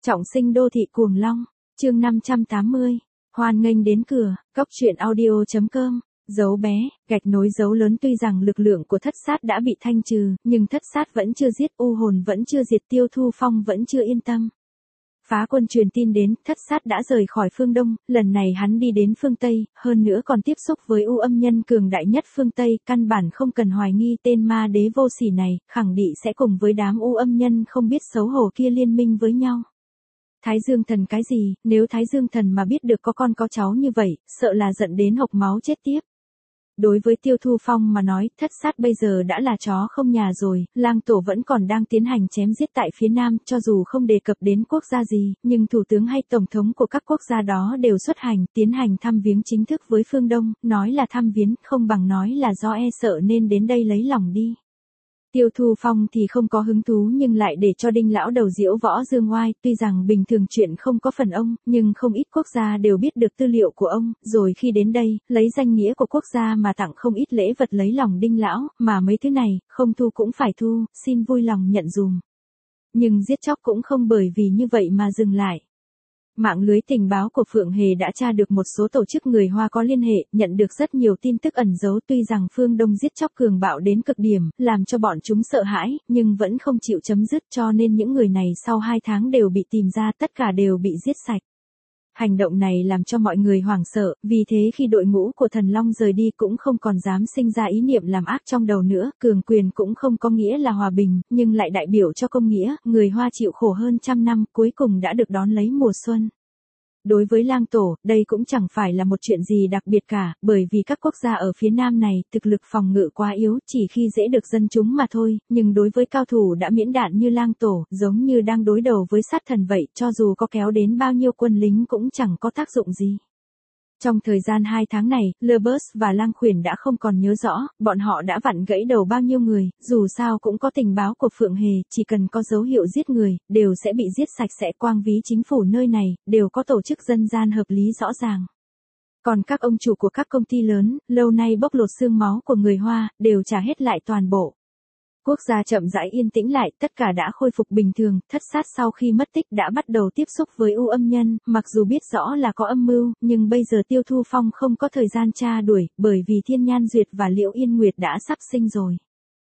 Trọng sinh đô thị cuồng long, chương 580, hoan nghênh đến cửa, cóc truyện audio.com, dấu bé, gạch nối dấu lớn. Tuy rằng lực lượng của thất sát đã bị thanh trừ, nhưng thất sát vẫn chưa giết, u hồn vẫn chưa diệt, Tiêu Thu Phong vẫn chưa yên tâm. Phá quân truyền tin đến, thất sát đã rời khỏi phương Đông, lần này hắn đi đến phương Tây, hơn nữa còn tiếp xúc với u âm nhân cường đại nhất phương Tây, căn bản không cần hoài nghi tên ma đế vô sỉ này, khẳng định sẽ cùng với đám u âm nhân không biết xấu hổ kia liên minh với nhau. Thái Dương Thần cái gì, nếu Thái Dương Thần mà biết được có con có cháu như vậy, sợ là giận đến hộc máu chết tiếp. Đối với Tiêu Thu Phong mà nói, thất sát bây giờ đã là chó không nhà rồi, lang tổ vẫn còn đang tiến hành chém giết tại phía Nam, cho dù không đề cập đến quốc gia gì, nhưng thủ tướng hay tổng thống của các quốc gia đó đều xuất hành, tiến hành thăm viếng chính thức với phương Đông, nói là thăm viếng, không bằng nói là do e sợ nên đến đây lấy lòng đi. Tiêu Thu Phong thì không có hứng thú nhưng lại để cho Đinh lão đầu diễu võ dương oai, tuy rằng bình thường chuyện không có phần ông, nhưng không ít quốc gia đều biết được tư liệu của ông, rồi khi đến đây, lấy danh nghĩa của quốc gia mà tặng không ít lễ vật lấy lòng Đinh lão, mà mấy thứ này, không thu cũng phải thu, xin vui lòng nhận dùm. Nhưng giết chóc cũng không bởi vì như vậy mà dừng lại. Mạng lưới tình báo của Phượng Hề đã tra được một số tổ chức người Hoa có liên hệ, nhận được rất nhiều tin tức ẩn giấu. Tuy rằng phương Đông giết chóc cường bạo đến cực điểm, làm cho bọn chúng sợ hãi, nhưng vẫn không chịu chấm dứt, cho nên những người này sau 2 tháng đều bị tìm ra, tất cả đều bị giết sạch. Hành động này làm cho mọi người hoảng sợ, vì thế khi đội ngũ của Thần Long rời đi cũng không còn dám sinh ra ý niệm làm ác trong đầu nữa, cường quyền cũng không có nghĩa là hòa bình, nhưng lại đại biểu cho công nghĩa, người Hoa chịu khổ hơn 100 năm, cuối cùng đã được đón lấy mùa xuân. Đối với lang tổ, đây cũng chẳng phải là một chuyện gì đặc biệt cả, bởi vì các quốc gia ở phía Nam này, thực lực phòng ngự quá yếu, chỉ khi dễ được dân chúng mà thôi, nhưng đối với cao thủ đã miễn đạn như lang tổ, giống như đang đối đầu với sát thần vậy, cho dù có kéo đến bao nhiêu quân lính cũng chẳng có tác dụng gì. Trong thời gian 2 tháng này, Lebus và Lang Khuyển đã không còn nhớ rõ, bọn họ đã vặn gãy đầu bao nhiêu người, dù sao cũng có tình báo của Phượng Hề, chỉ cần có dấu hiệu giết người, đều sẽ bị giết sạch sẽ. Quang ví chính phủ nơi này, đều có tổ chức dân gian hợp lý rõ ràng. Còn các ông chủ của các công ty lớn, lâu nay bóc lột xương máu của người Hoa, đều trả hết lại toàn bộ. Quốc gia chậm rãi yên tĩnh lại, tất cả đã khôi phục bình thường, thất sát sau khi mất tích đã bắt đầu tiếp xúc với u âm nhân, mặc dù biết rõ là có âm mưu, nhưng bây giờ Tiêu Thu Phong không có thời gian tra đuổi, bởi vì Thiên Nhan Duyệt và Liễu Yên Nguyệt đã sắp sinh rồi.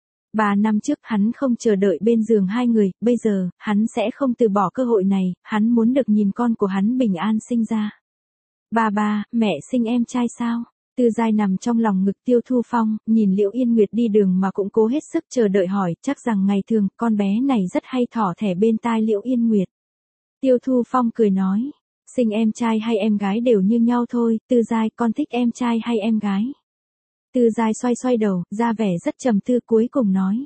3 năm trước hắn không chờ đợi bên giường hai người, bây giờ, hắn sẽ không từ bỏ cơ hội này, hắn muốn được nhìn con của hắn bình an sinh ra. Ba, mẹ sinh em trai sao? Tư Giai nằm trong lòng ngực Tiêu Thu Phong, nhìn Liễu Yên Nguyệt đi đường mà cũng cố hết sức chờ đợi hỏi, chắc rằng ngày thường, con bé này rất hay thỏ thẻ bên tai Liễu Yên Nguyệt. Tiêu Thu Phong cười nói, sinh em trai hay em gái đều như nhau thôi, Tư Giai, con thích em trai hay em gái? Tư Giai xoay đầu, ra vẻ rất trầm tư cuối cùng nói.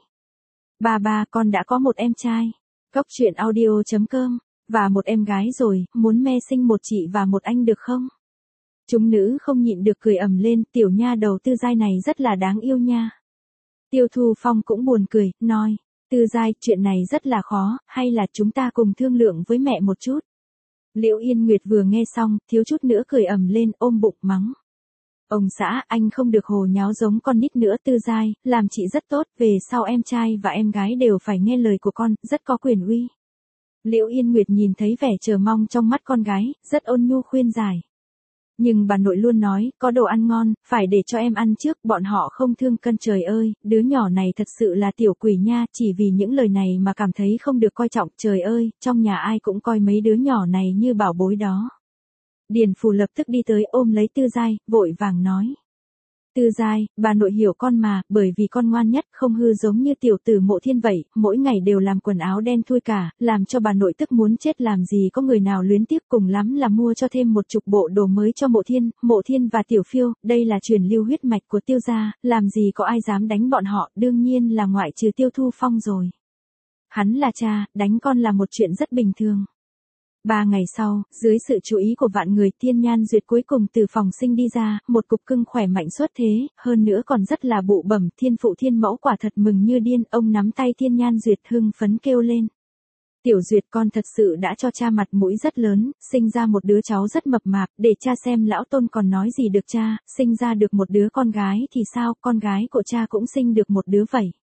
Ba, con đã có một em trai, cóc truyện audio.com, và một em gái rồi, muốn me sinh một chị và một anh được không? Chúng nữ không nhịn được cười ầm lên, tiểu nha đầu Tư Giai này rất là đáng yêu nha. Tiêu Thu Phong cũng buồn cười, nói, Tư Giai, chuyện này rất là khó, hay là chúng ta cùng thương lượng với mẹ một chút. Liễu Yên Nguyệt vừa nghe xong, thiếu chút nữa cười ầm lên, ôm bụng mắng. Ông xã, anh không được hồ nháo giống con nít nữa. Tư Giai, làm chị rất tốt, về sau em trai và em gái đều phải nghe lời của con, rất có quyền uy. Liễu Yên Nguyệt nhìn thấy vẻ chờ mong trong mắt con gái, rất ôn nhu khuyên giải. Nhưng bà nội luôn nói, có đồ ăn ngon, phải để cho em ăn trước, bọn họ không thương cân. Trời ơi, đứa nhỏ này thật sự là tiểu quỷ nha, chỉ vì những lời này mà cảm thấy không được coi trọng. Trời ơi, trong nhà ai cũng coi mấy đứa nhỏ này như bảo bối đó. Điền Phù lập tức đi tới ôm lấy Tư Giai, vội vàng nói. Tư Giai, bà nội hiểu con mà, bởi vì con ngoan nhất, không hư giống như tiểu tử Mộ Thiên vậy, mỗi ngày đều làm quần áo đen thui cả, làm cho bà nội tức muốn chết. Làm gì có người nào luyến tiếc, cùng lắm là mua cho thêm 10 bộ đồ mới cho Mộ Thiên và Tiểu Phiêu, đây là truyền lưu huyết mạch của Tiêu gia, làm gì có ai dám đánh bọn họ, đương nhiên là ngoại trừ Tiêu Thu Phong rồi. Hắn là cha, đánh con là một chuyện rất bình thường. 3 ngày sau, dưới sự chú ý của vạn người, Thiên Nhan Duyệt cuối cùng từ phòng sinh đi ra, một cục cưng khỏe mạnh xuất thế, hơn nữa còn rất là bụ bẩm. Thiên phụ Thiên mẫu quả thật mừng như điên, ông nắm tay Thiên Nhan Duyệt hưng phấn kêu lên. Tiểu Duyệt, con thật sự đã cho cha mặt mũi rất lớn, sinh ra một đứa cháu rất mập mạp, để cha xem lão Tôn còn nói gì được. Cha, sinh ra được một đứa con gái thì sao, con gái của cha cũng sinh được một đứa vậy.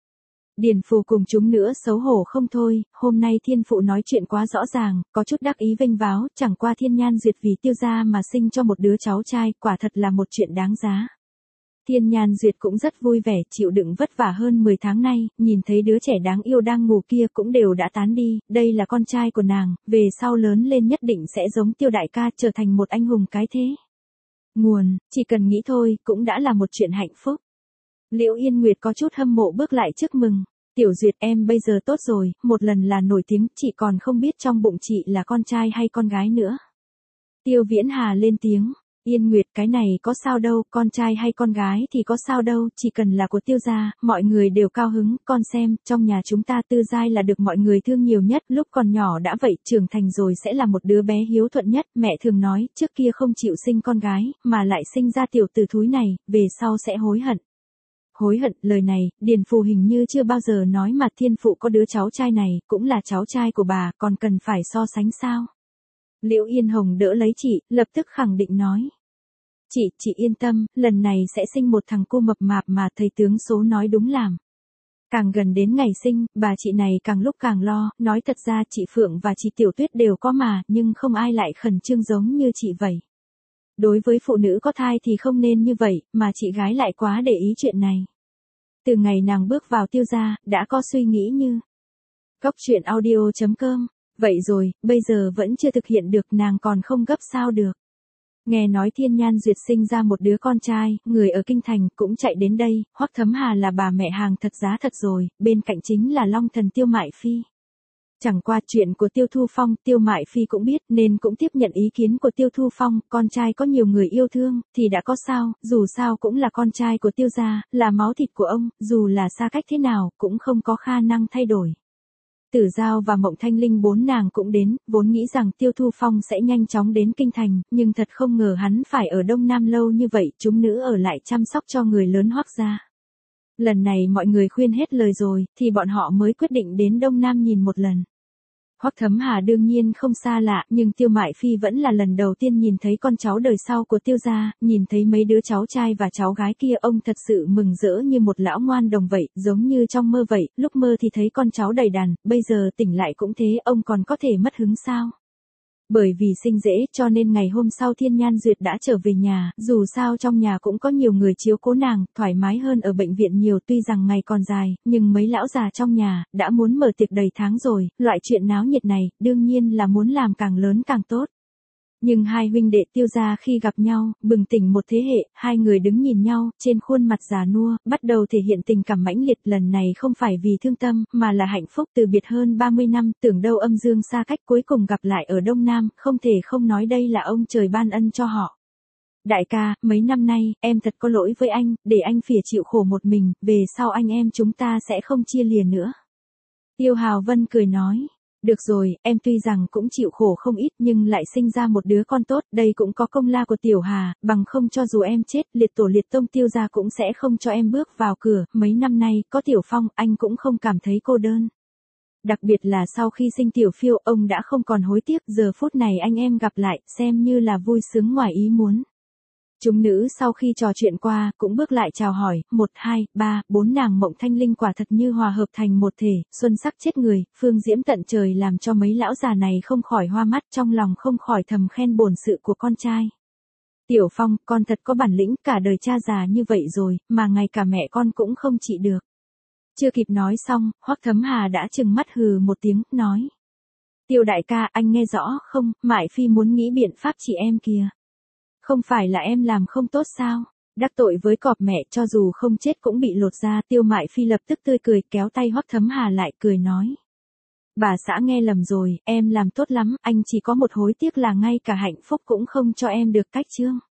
Điền Phù cùng chúng nữa xấu hổ không thôi, hôm nay thiên phụ nói chuyện quá rõ ràng, có chút đắc ý vênh váo, chẳng qua Thiên Nhan Duyệt vì Tiêu gia mà sinh cho một đứa cháu trai, quả thật là một chuyện đáng giá. Thiên Nhan Duyệt cũng rất vui vẻ, chịu đựng vất vả hơn 10 tháng nay, nhìn thấy đứa trẻ đáng yêu đang ngủ kia cũng đều đã tán đi, đây là con trai của nàng, về sau lớn lên nhất định sẽ giống Tiêu đại ca trở thành một anh hùng cái thế. Nguồn, chỉ cần nghĩ thôi, cũng đã là một chuyện hạnh phúc. Liễu Yên Nguyệt có chút hâm mộ bước lại chúc mừng. Tiểu Duyệt em bây giờ tốt rồi, một lần là nổi tiếng, chị còn không biết trong bụng chị là con trai hay con gái nữa. Tiêu Viễn Hà lên tiếng. Yên Nguyệt cái này có sao đâu, con trai hay con gái thì có sao đâu, chỉ cần là của Tiêu gia, mọi người đều cao hứng, con xem, trong nhà chúng ta Tư Giai là được mọi người thương nhiều nhất, lúc còn nhỏ đã vậy, trưởng thành rồi sẽ là một đứa bé hiếu thuận nhất, mẹ thường nói, trước kia không chịu sinh con gái, mà lại sinh ra tiểu tử thúi này, về sau sẽ hối hận. Hối hận, lời này, Điền Phù hình như chưa bao giờ nói mà thiên phụ có đứa cháu trai này, cũng là cháu trai của bà, còn cần phải so sánh sao? Liễu Yên Hồng đỡ lấy chị, lập tức khẳng định nói. Chị yên tâm, lần này sẽ sinh một thằng cu mập mạp mà thầy tướng số nói đúng làm. Càng gần đến ngày sinh, bà chị này càng lúc càng lo, nói thật ra chị Phượng và chị Tiểu Tuyết đều có mà, nhưng không ai lại khẩn trương giống như chị vậy. Đối với phụ nữ có thai thì không nên như vậy, mà chị gái lại quá để ý chuyện này. Từ ngày nàng bước vào Tiêu gia, đã có suy nghĩ như. Cốc truyện audio.com. Vậy rồi, bây giờ vẫn chưa thực hiện được, nàng còn không gấp sao được. Nghe nói Thiên Nhan Duyệt sinh ra một đứa con trai, người ở Kinh Thành cũng chạy đến đây, Hoắc Thấm Hà là bà mẹ hàng thật giá thật rồi, bên cạnh chính là Long Thần Tiêu Mại Phi. Chẳng qua chuyện của Tiêu Thu Phong, Tiêu Mại Phi cũng biết nên cũng tiếp nhận ý kiến của Tiêu Thu Phong, con trai có nhiều người yêu thương, thì đã có sao, dù sao cũng là con trai của Tiêu gia, là máu thịt của ông, dù là xa cách thế nào, cũng không có khả năng thay đổi. Tử Giao và Mộng Thanh Linh bốn nàng cũng đến, vốn nghĩ rằng Tiêu Thu Phong sẽ nhanh chóng đến Kinh Thành, nhưng thật không ngờ hắn phải ở Đông Nam lâu như vậy, chúng nữ ở lại chăm sóc cho người lớn Hoắc gia. Lần này mọi người khuyên hết lời rồi, thì bọn họ mới quyết định đến Đông Nam nhìn một lần. Hoắc Thấm Hà đương nhiên không xa lạ, nhưng Tiêu Mại Phi vẫn là lần đầu tiên nhìn thấy con cháu đời sau của Tiêu gia, nhìn thấy mấy đứa cháu trai và cháu gái kia ông thật sự mừng rỡ như một lão ngoan đồng vậy, giống như trong mơ vậy, lúc mơ thì thấy con cháu đầy đàn, bây giờ tỉnh lại cũng thế, ông còn có thể mất hứng sao? Bởi vì sinh dễ cho nên ngày hôm sau Thiên Nhan Duyệt đã trở về nhà, dù sao trong nhà cũng có nhiều người chiếu cố nàng, thoải mái hơn ở bệnh viện nhiều, tuy rằng ngày còn dài, nhưng mấy lão già trong nhà, đã muốn mở tiệc đầy tháng rồi, loại chuyện náo nhiệt này, đương nhiên là muốn làm càng lớn càng tốt. Nhưng hai huynh đệ Tiêu gia khi gặp nhau, bừng tỉnh một thế hệ, hai người đứng nhìn nhau, trên khuôn mặt già nua, bắt đầu thể hiện tình cảm mãnh liệt, lần này không phải vì thương tâm, mà là hạnh phúc, từ biệt hơn 30 năm, tưởng đâu âm dương xa cách, cuối cùng gặp lại ở Đông Nam, không thể không nói đây là ông trời ban ân cho họ. Đại ca, mấy năm nay, em thật có lỗi với anh, để anh phìa chịu khổ một mình, về sau anh em chúng ta sẽ không chia lìa nữa. Tiêu Hào Vân cười nói. Được rồi, em tuy rằng cũng chịu khổ không ít nhưng lại sinh ra một đứa con tốt, đây cũng có công lao của Tiểu Hà, bằng không cho dù em chết, liệt tổ liệt tông Tiêu gia cũng sẽ không cho em bước vào cửa, mấy năm nay, có Tiểu Phong, anh cũng không cảm thấy cô đơn. Đặc biệt là sau khi sinh Tiểu Phiêu, ông đã không còn hối tiếc, giờ phút này anh em gặp lại, xem như là vui sướng ngoài ý muốn. Chúng nữ sau khi trò chuyện qua, cũng bước lại chào hỏi, 1, 2, 3, 4 nàng Mộng Thanh Linh quả thật như hòa hợp thành một thể, xuân sắc chết người, phương diễm tận trời làm cho mấy lão già này không khỏi hoa mắt, trong lòng không khỏi thầm khen bổn sự của con trai. Tiểu Phong, con thật có bản lĩnh, cả đời cha già như vậy rồi, mà ngay cả mẹ con cũng không trị được. Chưa kịp nói xong, Hoắc Thấm Hà đã trừng mắt hừ một tiếng, nói. Tiêu đại ca, anh nghe rõ không, Mại Phi muốn nghĩ biện pháp chị em kìa. Không phải là em làm không tốt sao? Đắc tội với cọp mẹ cho dù không chết cũng bị lột da. Tiêu Mại Phi lập tức tươi cười kéo tay Hoắc Thấm Hà lại cười nói. Bà xã nghe lầm rồi, em làm tốt lắm, anh chỉ có một hối tiếc là ngay cả hạnh phúc cũng không cho em được cách chương.